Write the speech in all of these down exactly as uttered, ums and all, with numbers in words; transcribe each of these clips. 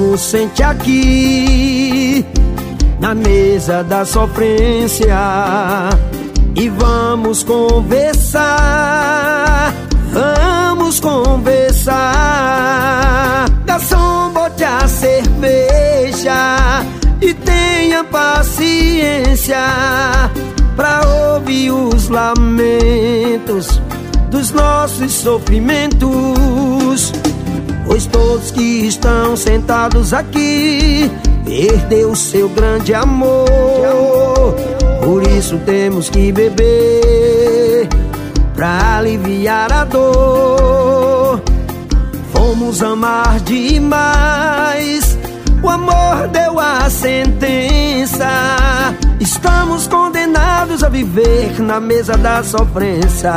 nos sente aqui na mesa da sofrência e vamos conversar, vamos conversar. Garçom, bote a cerveja e tenha paciência pra ouvir os lamentos dos nossos sofrimentos, pois todos que estão sentados aqui perdeu seu grande amor. Por isso temos que beber pra aliviar a dor. Fomos amar demais, o amor deu a sentença. Estamos condenados a viver na mesa da sofrência.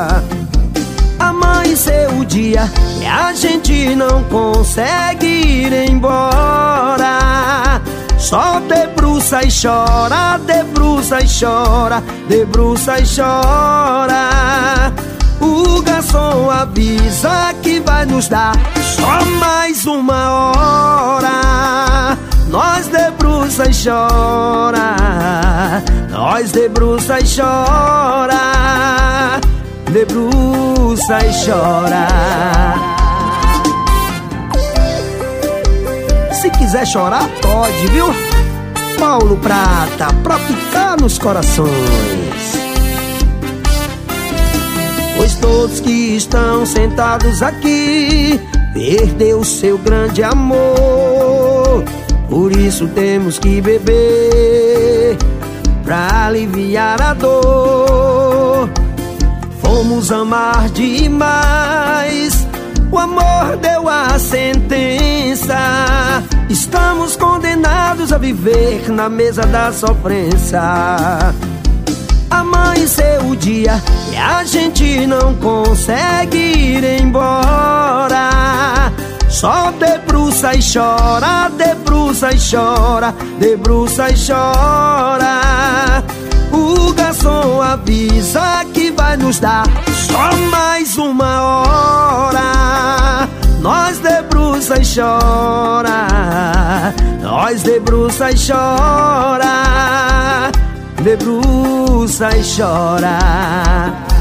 Amanheceu o dia e a gente não consegue ir embora. Só debruça e chora, debruça e chora, debruça e chora. O garçom avisa que vai nos dar só mais uma hora. Nós debruça e chora, nós debruça e chora, debruça e chora. Se quiser chorar, pode, viu? Paulo Prata, pra ficar nos corações. Pois todos que estão sentados aqui perdeu seu grande amor. Por isso temos que beber pra aliviar a dor. Fomos amar demais, o amor deu a sentença. Estamos condenados a viver na mesa da sofrência. Amanheceu o dia e a gente não consegue ir embora. Só debruça e chora, debruça e chora, debruça e chora. O garçom avisa que vai nos dar só mais uma hora. Nós debruça e chora, nós debruça e chora, debruça e chora.